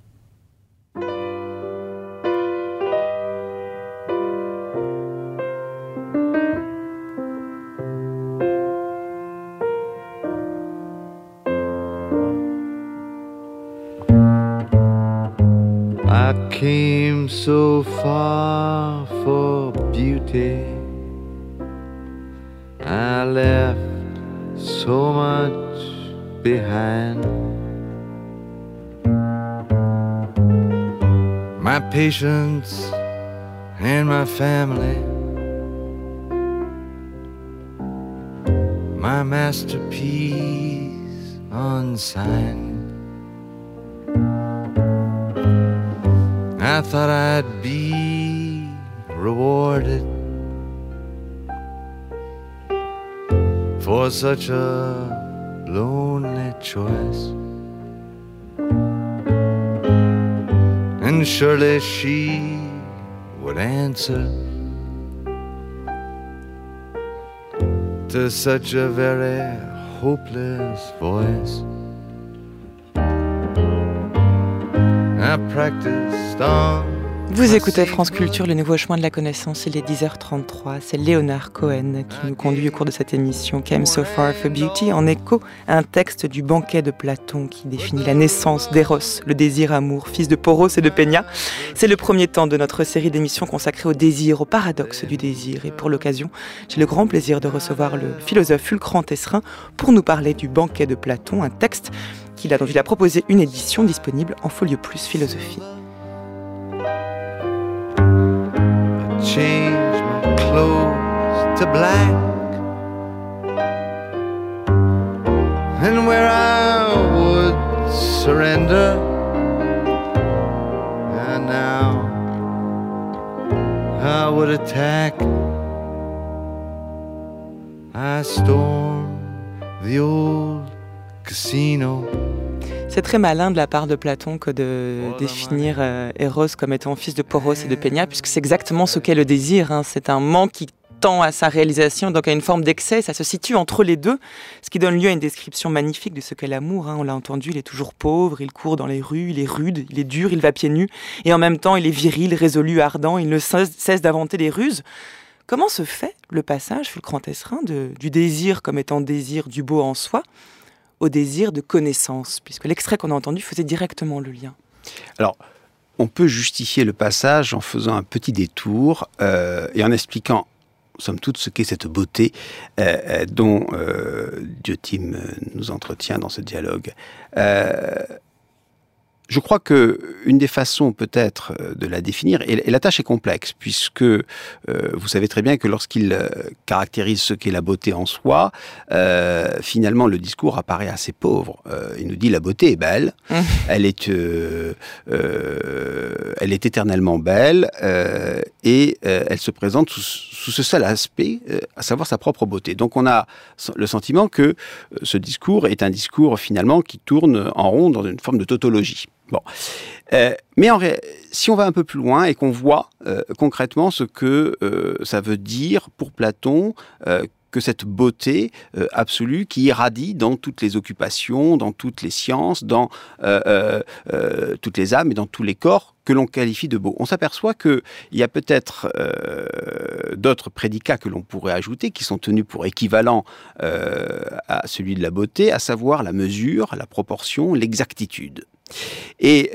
I came so far for beauty. I left so much behind. My patience and my family. My masterpiece unsigned. I thought I'd be rewarded for such a lonely choice, and surely she would answer to such a very hopeless voice. I practiced on. Vous écoutez France Culture, le nouveau chemin de la connaissance, il est 10h33, c'est Léonard Cohen qui nous conduit au cours de cette émission Came So Far for Beauty, en écho à un texte du banquet de Platon qui définit la naissance d'Eros, le désir amour, fils de Poros et de Pénia. C'est le premier temps de notre série d'émissions consacrée au désir, au paradoxe du désir, et pour l'occasion, j'ai le grand plaisir de recevoir le philosophe Fulcran Tesserin pour nous parler du banquet de Platon, un texte dont il a proposé une édition disponible en Folio Plus Philosophie. Change my clothes to black, and where I would surrender, and now I would attack. I stormed the old casino. C'est très malin de la part de Platon que de définir Eros comme étant fils de Poros et de Pénia, puisque c'est exactement ce qu'est le désir. C'est un manque qui tend à sa réalisation, donc à une forme d'excès. Ça se situe entre les deux, ce qui donne lieu à une description magnifique de ce qu'est l'amour. On l'a entendu, il est toujours pauvre, il court dans les rues, il est rude, il est dur, il va pieds nus, et en même temps il est viril, résolu, ardent, il ne cesse d'inventer des ruses. Comment se fait le passage, Fulcran Tesserin, du désir comme étant désir du beau en soi, au désir de connaissance, puisque l'extrait qu'on a entendu faisait directement le lien? Alors, on peut justifier le passage en faisant un petit détour et en expliquant somme toute ce qu'est cette beauté dont Diotime nous entretient dans ce dialogue. Je crois que une des façons peut-être de la définir, et la tâche est complexe, puisque vous savez très bien que lorsqu'il caractérise ce qu'est la beauté en soi, finalement le discours apparaît assez pauvre. Il nous dit la beauté est belle, elle est éternellement belle, et elle se présente sous ce seul aspect, à savoir sa propre beauté. Donc on a le sentiment que ce discours est un discours finalement qui tourne en rond dans une forme de tautologie. Bon. Mais si on va un peu plus loin et qu'on voit concrètement ce que ça veut dire pour Platon, que cette beauté absolue qui irradie dans toutes les occupations, dans toutes les sciences, dans toutes les âmes et dans tous les corps que l'on qualifie de beau. On s'aperçoit qu'il y a peut-être d'autres prédicats que l'on pourrait ajouter qui sont tenus pour équivalents à celui de la beauté, à savoir la mesure, la proportion, l'exactitude. Et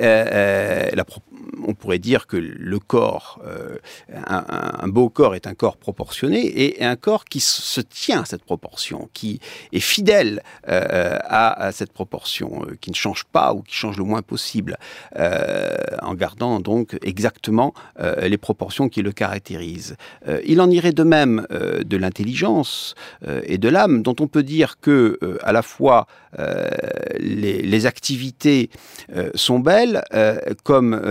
on pourrait dire que le corps, un beau corps est un corps proportionné et un corps qui se tient à cette proportion, qui est fidèle à cette proportion, qui ne change pas ou qui change le moins possible, en gardant donc exactement les proportions qui le caractérisent. Il en irait de même de l'intelligence et de l'âme, dont on peut dire que à la fois les activités sont belles comme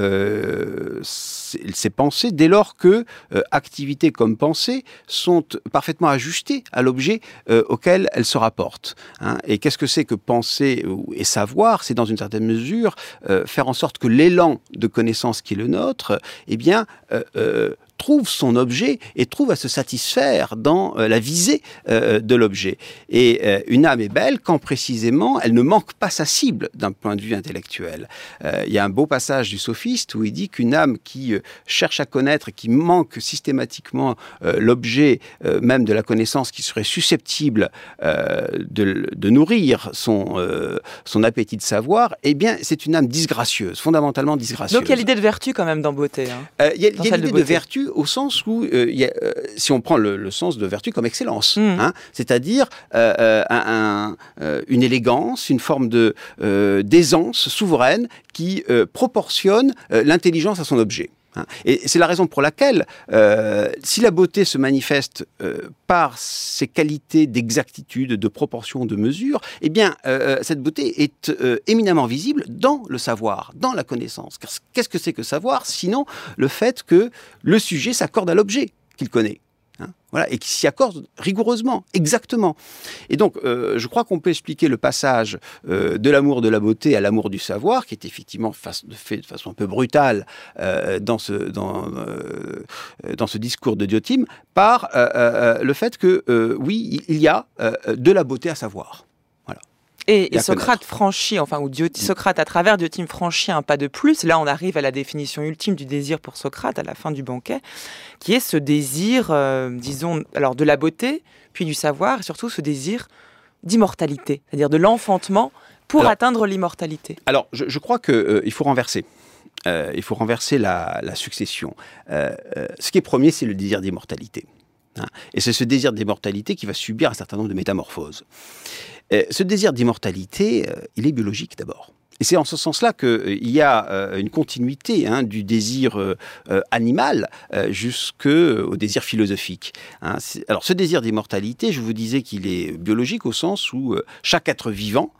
ces pensées, dès lors que activité comme pensée sont parfaitement ajustées à l'objet auquel elles se rapportent. Et qu'est-ce que c'est que penser et savoir? C'est dans une certaine mesure faire en sorte que l'élan de connaissance qui est le nôtre, eh bien, trouve son objet et trouve à se satisfaire dans la visée de l'objet. Et une âme est belle quand précisément elle ne manque pas sa cible d'un point de vue intellectuel. Il y a un beau passage du Sophiste où il dit qu'une âme qui cherche à connaître et qui manque systématiquement l'objet même de la connaissance qui serait susceptible de nourrir son appétit de savoir, eh bien c'est une âme disgracieuse, fondamentalement disgracieuse. Donc il y a l'idée de vertu quand même dans beauté. Il y a l'idée de vertu au sens où, si on prend le sens de vertu comme excellence, c'est-à-dire une élégance, une forme d'aisance souveraine qui proportionne l'intelligence à son objet. Et c'est la raison pour laquelle, si la beauté se manifeste par ses qualités d'exactitude, de proportion, de mesure, eh bien, cette beauté est éminemment visible dans le savoir, dans la connaissance. Car qu'est-ce que c'est que savoir, sinon le fait que le sujet s'accorde à l'objet qu'il connaît. Voilà, et qui s'y accorde rigoureusement, exactement. Et donc, je crois qu'on peut expliquer le passage de l'amour de la beauté à l'amour du savoir, qui est effectivement fait de façon un peu brutale dans ce discours de Diotime, par le fait que, oui, il y a de la beauté à savoir. Voilà. Et Socrate franchit, Socrate à travers Diotime franchit un pas de plus. Là, on arrive à la définition ultime du désir pour Socrate à la fin du banquet, qui est ce désir, disons, alors de la beauté, puis du savoir, et surtout ce désir d'immortalité, c'est-à-dire de l'enfantement pour atteindre l'immortalité. Alors, je crois qu'il faut renverser. Il faut renverser la succession. Ce qui est premier, c'est le désir d'immortalité. Et c'est ce désir d'immortalité qui va subir un certain nombre de métamorphoses. Ce désir d'immortalité, il est biologique d'abord. Et c'est en ce sens-là qu'il y a une continuité du désir animal jusqu'au désir philosophique. Alors ce désir d'immortalité, je vous disais qu'il est biologique au sens où chaque être vivant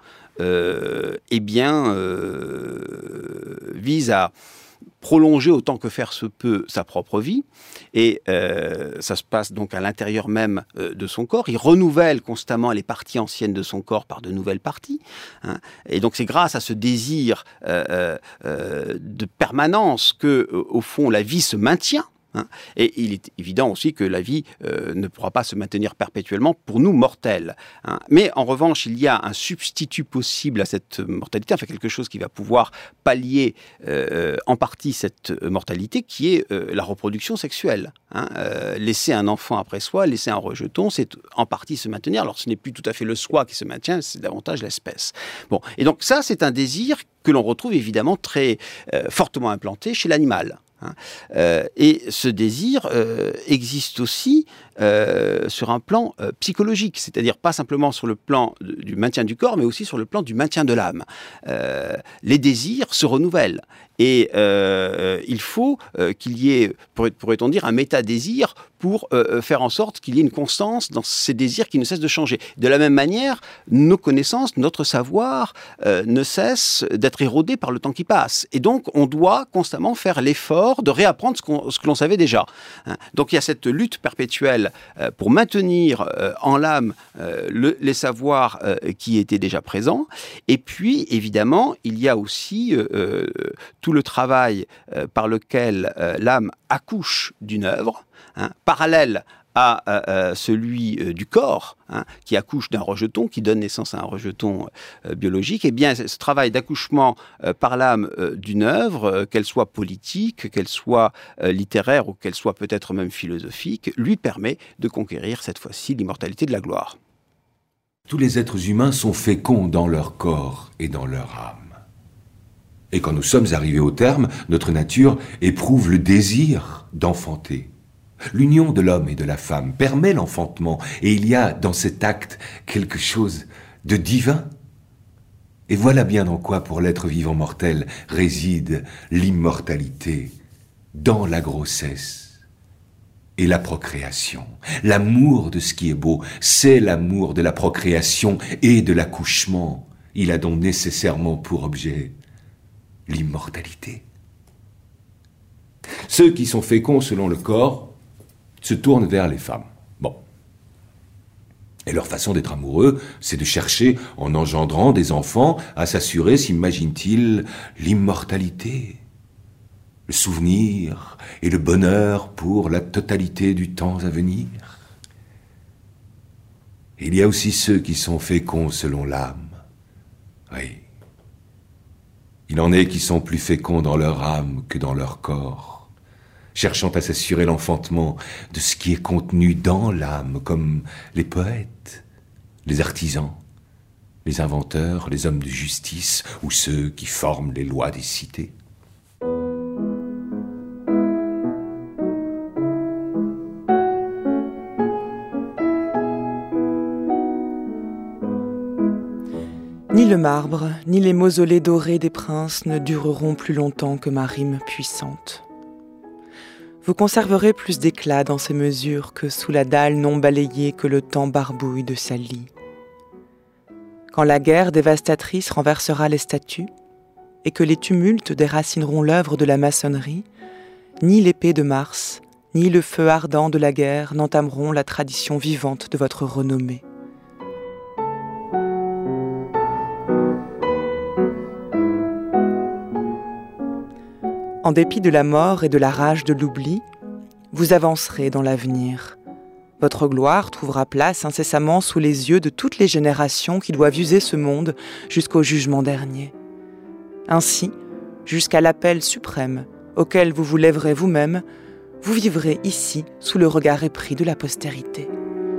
vise à prolonger autant que faire se peut sa propre vie, et ça se passe donc à l'intérieur même de son corps. Il renouvelle constamment les parties anciennes de son corps par de nouvelles parties, et donc c'est grâce à ce désir de permanence que, au fond, la vie se maintient. Et il est évident aussi que la vie ne pourra pas se maintenir perpétuellement pour nous mortels. Mais en revanche, il y a un substitut possible à cette mortalité, enfin quelque chose qui va pouvoir pallier en partie cette mortalité, qui est la reproduction sexuelle. Laisser un enfant après soi, laisser un rejeton, c'est en partie se maintenir. Alors ce n'est plus tout à fait le soi qui se maintient, c'est davantage l'espèce. Bon, et donc ça, c'est un désir que l'on retrouve évidemment très fortement implanté chez l'animal. Et ce désir existe aussi sur un plan psychologique, c'est-à-dire pas simplement sur le plan du maintien du corps, mais aussi sur le plan du maintien de l'âme. Les désirs se renouvellent et il faut qu'il y ait, pourrait-on dire, un méta-désir pour faire en sorte qu'il y ait une constance dans ces désirs qui ne cessent de changer. De la même manière, nos connaissances, notre savoir ne cessent d'être érodés par le temps qui passe. Et donc, on doit constamment faire l'effort de réapprendre ce que l'on savait déjà. Donc, il y a cette lutte perpétuelle pour maintenir en l'âme les savoirs qui étaient déjà présents. Et puis, évidemment, il y a aussi tout le travail par lequel l'âme accouche d'une œuvre, parallèle à celui du corps, qui accouche d'un rejeton, qui donne naissance à un rejeton biologique. Et bien, ce travail d'accouchement par l'âme d'une œuvre, qu'elle soit politique, qu'elle soit littéraire ou qu'elle soit peut-être même philosophique, lui permet de conquérir cette fois-ci l'immortalité de la gloire. Tous les êtres humains sont féconds dans leur corps et dans leur âme. Et quand nous sommes arrivés au terme, notre nature éprouve le désir d'enfanter. L'union de l'homme et de la femme permet l'enfantement, et il y a dans cet acte quelque chose de divin. Et voilà bien dans quoi, pour l'être vivant mortel, réside l'immortalité, dans la grossesse et la procréation. L'amour de ce qui est beau, c'est l'amour de la procréation et de l'accouchement. Il a donc nécessairement pour objet l'immortalité. Ceux qui sont féconds selon le corps se tournent vers les femmes. Bon. Et leur façon d'être amoureux, c'est de chercher, en engendrant des enfants, à s'assurer, s'imaginent-ils, l'immortalité, le souvenir et le bonheur pour la totalité du temps à venir. Il y a aussi ceux qui sont féconds selon l'âme. Oui. Il en est qui sont plus féconds dans leur âme que dans leur corps, cherchant à s'assurer l'enfantement de ce qui est contenu dans l'âme, comme les poètes, les artisans, les inventeurs, les hommes de justice ou ceux qui forment les lois des cités. Ni le marbre, ni les mausolées dorés des princes ne dureront plus longtemps que ma rime puissante. Vous conserverez plus d'éclat dans ces mesures que sous la dalle non balayée que le temps barbouille de sa lie. Quand la guerre dévastatrice renversera les statues et que les tumultes déracineront l'œuvre de la maçonnerie, ni l'épée de Mars, ni le feu ardent de la guerre n'entameront la tradition vivante de votre renommée. En dépit de la mort et de la rage de l'oubli, vous avancerez dans l'avenir. Votre gloire trouvera place incessamment sous les yeux de toutes les générations qui doivent user ce monde jusqu'au jugement dernier. Ainsi, jusqu'à l'appel suprême auquel vous vous lèverez vous-même, vous vivrez ici sous le regard épris de la postérité.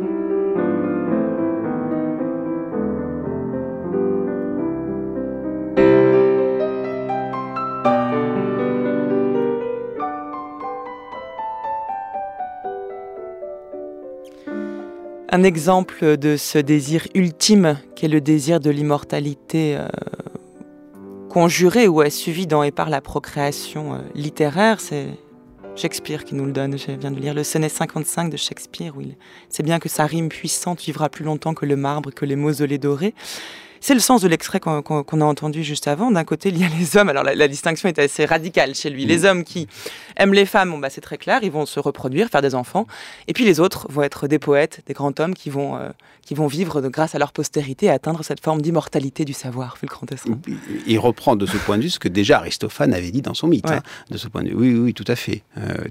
Un exemple de ce désir ultime qu'est le désir de l'immortalité conjuré ou assuvi dans et par la procréation littéraire, c'est Shakespeare qui nous le donne. Je viens de lire le sonnet 55 de Shakespeare où il sait bien que sa rime puissante vivra plus longtemps que le marbre, que les mausolées dorés. C'est le sens de l'extrait qu'on a entendu juste avant. D'un côté, il y a les hommes. Alors, la distinction est assez radicale chez lui. Les hommes qui aiment les femmes, c'est très clair, ils vont se reproduire, faire des enfants. Et puis les autres vont être des poètes, des grands hommes qui vont vivre grâce à leur postérité et atteindre cette forme d'immortalité du savoir, Fulcran Tesserin. Il reprend de ce point de vue ce que déjà Aristophane avait dit dans son mythe. Ouais. De ce point de vue. Oui, tout à fait.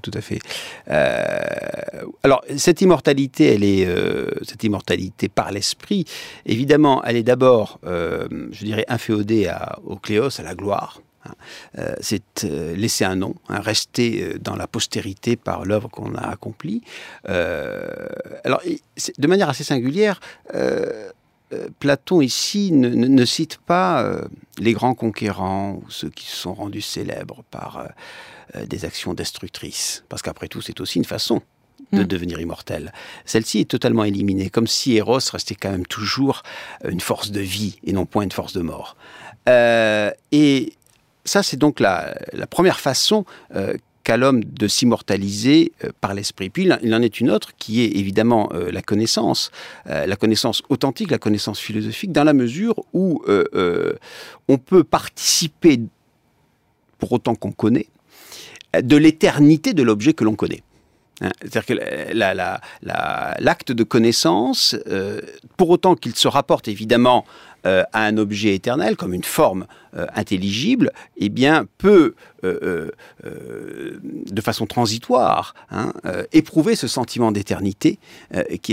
Alors, cette immortalité, cette immortalité par l'esprit, évidemment, elle est d'abord, je dirais, inféodée au cléos, à la gloire. C'est laisser un nom, rester dans la postérité par l'œuvre qu'on a accomplie. Alors, de manière assez singulière, Platon ici ne cite pas les grands conquérants ou ceux qui se sont rendus célèbres par des actions destructrices, parce qu'après tout, c'est aussi une façon de devenir immortel. Celle-ci est totalement éliminée, comme si Eros restait quand même toujours une force de vie et non point une force de mort. Et ça, c'est donc la première façon qu'a l'homme de s'immortaliser par l'esprit. Puis il en est une autre qui est évidemment la connaissance authentique, la connaissance philosophique, dans la mesure où on peut participer, pour autant qu'on connaît, de l'éternité de l'objet que l'on connaît. C'est-à-dire que l'acte de connaissance, pour autant qu'il se rapporte évidemment à un objet éternel, comme une forme intelligible, eh bien, peut, de façon transitoire, éprouver ce sentiment d'éternité qui est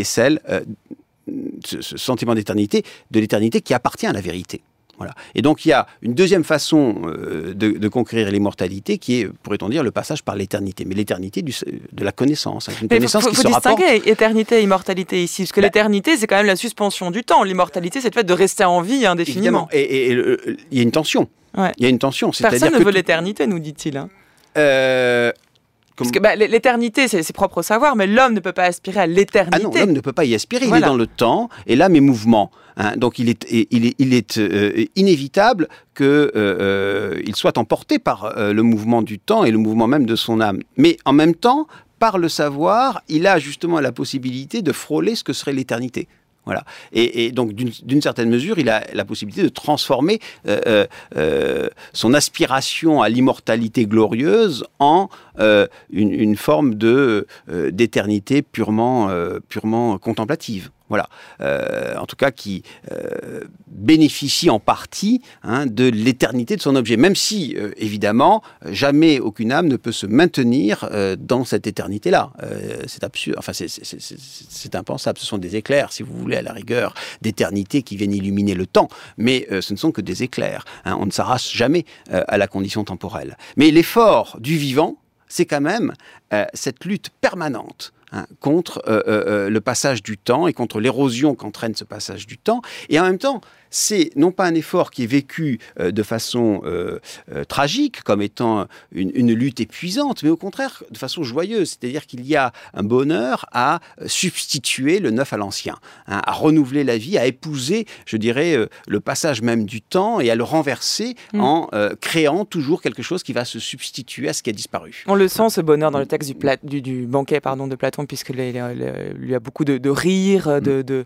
ce sentiment d'éternité, de l'éternité qui appartient à la vérité. Voilà. Et donc il y a une deuxième façon de conquérir l'immortalité qui est, pourrait-on dire, le passage par l'éternité. Mais l'éternité de la connaissance. Une connaissance qui se rapporte... distinguer éternité et immortalité ici, parce que l'éternité, c'est quand même la suspension du temps. L'immortalité, c'est le fait de rester en vie indéfiniment. Évidemment. Et il y a une tension. Ouais. Il y a une tension. Personne ne veut l'éternité, nous dit-il. Parce que l'éternité, c'est propre au savoir, mais l'homme ne peut pas aspirer à l'éternité. Ah non, l'homme ne peut pas y aspirer. Voilà. Il est dans le temps, et l'âme est mouvement. Donc il est inévitable qu'il soit emporté par le mouvement du temps et le mouvement même de son âme. Mais en même temps, par le savoir, il a justement la possibilité de frôler ce que serait l'éternité. Voilà. Et donc, d'une certaine mesure, il a la possibilité de transformer son aspiration à l'immortalité glorieuse en une forme d'éternité purement contemplative. Voilà. En tout cas, qui bénéficie en partie de l'éternité de son objet. Même si, évidemment, jamais aucune âme ne peut se maintenir dans cette éternité-là. C'est absurde. Enfin, c'est impensable. Ce sont des éclairs, si vous voulez, à la rigueur, d'éternité qui viennent illuminer le temps. Mais ce ne sont que des éclairs. On ne s'arrache jamais à la condition temporelle. Mais l'effort du vivant, c'est quand même cette lutte permanente contre le passage du temps et contre l'érosion qu'entraîne ce passage du temps. Et en même temps, c'est non pas un effort qui est vécu de façon tragique, comme étant une lutte épuisante, mais au contraire de façon joyeuse. C'est-à-dire qu'il y a un bonheur à substituer le neuf à l'ancien, à renouveler la vie, à épouser, je dirais, le passage même du temps et à le renverser en créant toujours quelque chose qui va se substituer à ce qui a disparu. On le sent, ce bonheur, dans le texte du banquet de Platon, puisqu'il y a beaucoup de rires,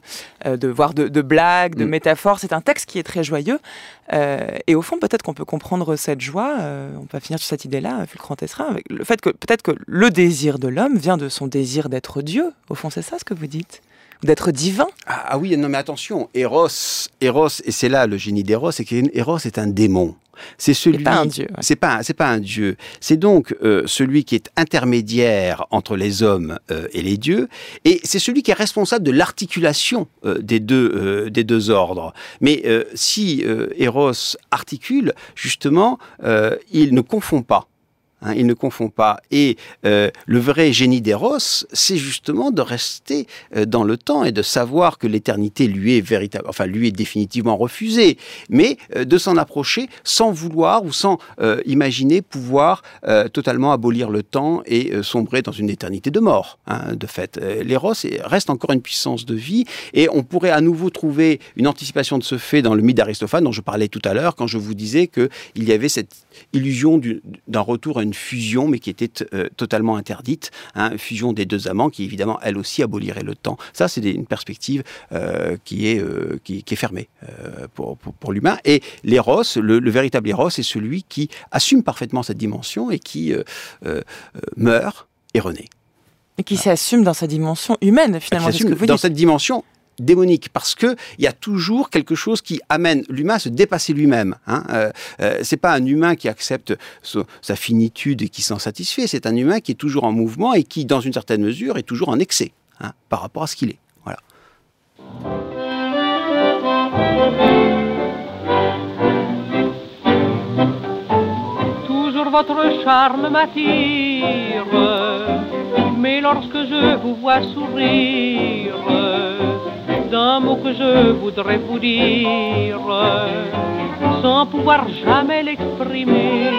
voire de blagues, de métaphores. C'est un texte qui est très joyeux. Et au fond, peut-être qu'on peut comprendre cette joie, on va finir sur cette idée-là, Fulcran Tesserin, avec le fait que peut-être que le désir de l'homme vient de son désir d'être Dieu. Au fond, c'est ça ce que vous dites ? D'être divin. Ah oui, non mais attention, Eros, et c'est là le génie d'Eros, c'est qu'Eros est un démon. C'est celui. Pas un dieu. Ouais. C'est pas un dieu. C'est donc celui qui est intermédiaire entre les hommes et les dieux, et c'est celui qui est responsable de l'articulation des deux ordres. Mais si Eros articule, justement, il ne confond pas. Il ne confond pas. Et le vrai génie d'Eros, c'est justement de rester dans le temps et de savoir que l'éternité lui est définitivement refusée, mais de s'en approcher sans vouloir ou sans imaginer pouvoir totalement abolir le temps et sombrer dans une éternité de mort. De fait, l'Eros reste encore une puissance de vie, et on pourrait à nouveau trouver une anticipation de ce fait dans le mythe d'Aristophane dont je parlais tout à l'heure, quand je vous disais qu'il y avait cette illusion d'un retour à une une fusion, mais qui était totalement interdite, hein, fusion des deux amants, qui évidemment, elle aussi, abolirait le temps. Ça, c'est une perspective qui est fermée pour l'humain. Et l'éros, le véritable éros, c'est celui qui assume parfaitement cette dimension et qui meurt et renaît. Et qui s'assume dans sa dimension humaine, finalement. Qui s'assume dans cette dimension démonique, parce que il y a toujours quelque chose qui amène l'humain à se dépasser lui-même. Hein. C'est pas un humain qui accepte sa finitude et qui s'en satisfait. C'est un humain qui est toujours en mouvement et qui, dans une certaine mesure, est toujours en excès, hein, par rapport à ce qu'il est. Voilà. Toujours votre charme m'attire, mais lorsque je vous vois sourire, d'un mot que je voudrais vous dire, sans pouvoir jamais l'exprimer,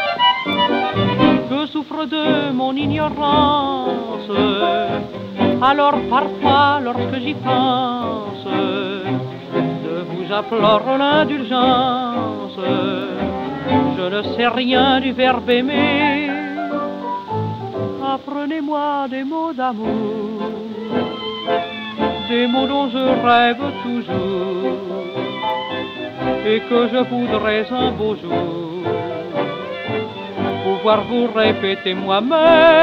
je souffre de mon ignorance. Alors parfois, lorsque j'y pense, je vous implore l'indulgence. Je ne sais rien du verbe aimer. Apprenez-moi des mots d'amour, des mots dont je rêve toujours et que je voudrais un beau jour pouvoir vous répéter moi-même.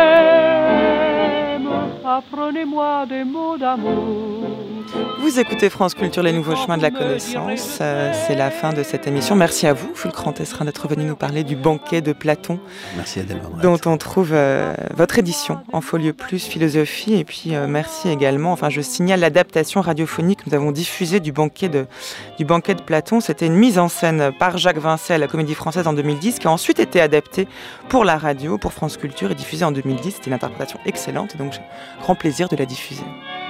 Apprenez-moi des mots d'amour. Vous écoutez France Culture, les nouveaux chemins de la connaissance. C'est la fin de cette émission. Merci à vous, Fulcran Tesserin, d'être venu nous parler du banquet de Platon. Merci Adèle, dont on trouve votre édition en Folio Plus Philosophie. Et puis merci également, enfin je signale l'adaptation radiophonique que nous avons diffusée du banquet de Platon. C'était une mise en scène par Jacques Vincey à la Comédie Française en 2010, qui a ensuite été adaptée pour la radio, pour France Culture, et diffusée en 2010. C'était une interprétation excellente, donc j'ai grand plaisir de la diffuser.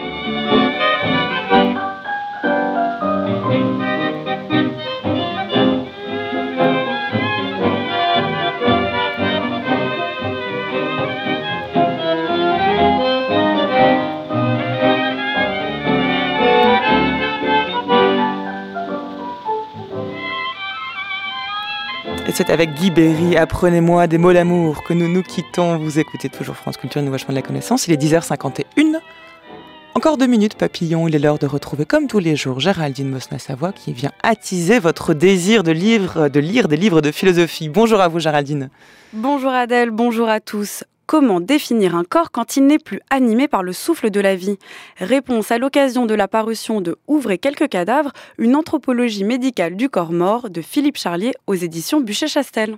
Et c'est avec Guy Berry, Apprenez-moi des mots d'amour, que nous nous quittons. Vous écoutez toujours France Culture, nouveau chemin de la connaissance. Il est 10h51. Encore 2 minutes, papillon. Il est l'heure de retrouver, comme tous les jours, Géraldine Mosna-Savoie, qui vient attiser votre désir de lire des livres de philosophie. Bonjour à vous, Géraldine. Bonjour Adèle, bonjour à tous. Comment définir un corps quand il n'est plus animé par le souffle de la vie ? Réponse à l'occasion de la parution de Ouvrez quelques cadavres, une anthropologie médicale du corps mort de Philippe Charlier aux éditions Buchet-Chastel.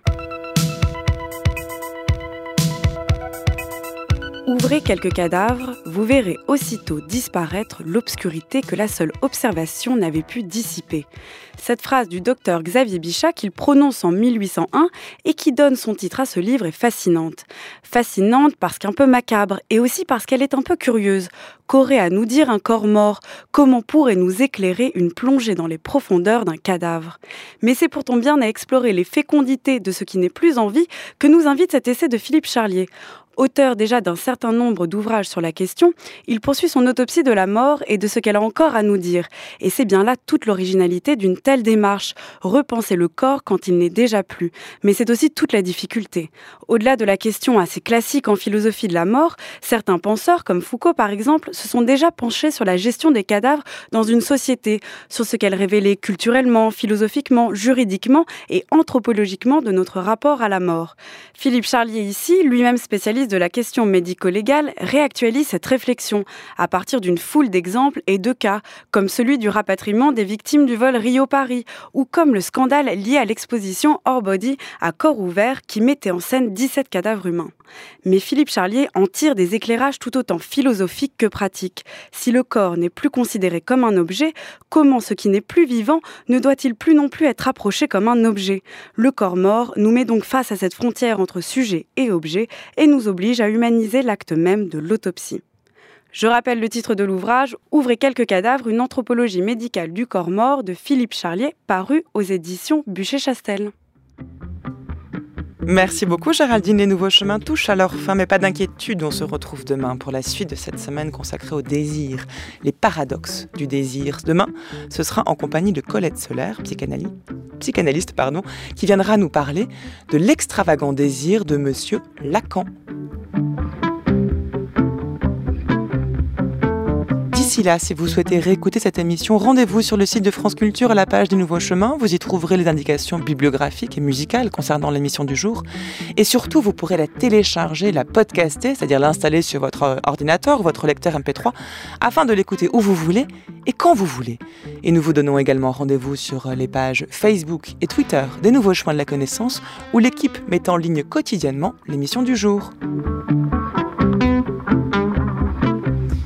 Ouvrez quelques cadavres, vous verrez aussitôt disparaître l'obscurité que la seule observation n'avait pu dissiper. Cette phrase du docteur Xavier Bichat qu'il prononce en 1801 et qui donne son titre à ce livre est fascinante. Fascinante parce qu'un peu macabre et aussi parce qu'elle est un peu curieuse. Qu'aurait à nous dire un corps mort ? Comment pourrait nous éclairer une plongée dans les profondeurs d'un cadavre ? Mais c'est pourtant bien à explorer les fécondités de ce qui n'est plus en vie que nous invite cet essai de Philippe Charlier. Auteur déjà d'un certain nombre d'ouvrages sur la question, il poursuit son autopsie de la mort et de ce qu'elle a encore à nous dire. Et c'est bien là toute l'originalité d'une telle démarche, repenser le corps quand il n'est déjà plus. Mais c'est aussi toute la difficulté. Au-delà de la question assez classique en philosophie de la mort, certains penseurs, comme Foucault par exemple, se sont déjà penchés sur la gestion des cadavres dans une société, sur ce qu'elle révélait culturellement, philosophiquement, juridiquement et anthropologiquement de notre rapport à la mort. Philippe Charlier ici, lui-même spécialiste de la question médico-légale, réactualise cette réflexion à partir d'une foule d'exemples et de cas, comme celui du rapatriement des victimes du vol Rio-Paris, ou comme le scandale lié à l'exposition Hors Body à corps ouvert qui mettait en scène 17 cadavres humains. Mais Philippe Charlier en tire des éclairages tout autant philosophiques que pratiques. Si le corps n'est plus considéré comme un objet, comment ce qui n'est plus vivant ne doit-il plus non plus être approché comme un objet ? Le corps mort nous met donc face à cette frontière entre sujet et objet et nous oblige à humaniser l'acte même de l'autopsie. Je rappelle le titre de l'ouvrage « Ouvrez quelques cadavres, une anthropologie médicale du corps mort » de Philippe Charlier, paru aux éditions Buchet-Chastel. Merci beaucoup Géraldine, les nouveaux chemins touchent à leur fin, mais pas d'inquiétude, on se retrouve demain pour la suite de cette semaine consacrée au désir, les paradoxes du désir. Demain, ce sera en compagnie de Colette Solaire, psychanalyste, qui viendra nous parler de l'extravagant désir de Monsieur Lacan. D'ici là, si vous souhaitez réécouter cette émission, rendez-vous sur le site de France Culture à la page des Nouveaux Chemins. Vous y trouverez les indications bibliographiques et musicales concernant l'émission du jour. Et surtout, vous pourrez la télécharger, la podcaster, c'est-à-dire l'installer sur votre ordinateur ou votre lecteur MP3, afin de l'écouter où vous voulez et quand vous voulez. Et nous vous donnons également rendez-vous sur les pages Facebook et Twitter des Nouveaux Chemins de la Connaissance, où l'équipe met en ligne quotidiennement l'émission du jour.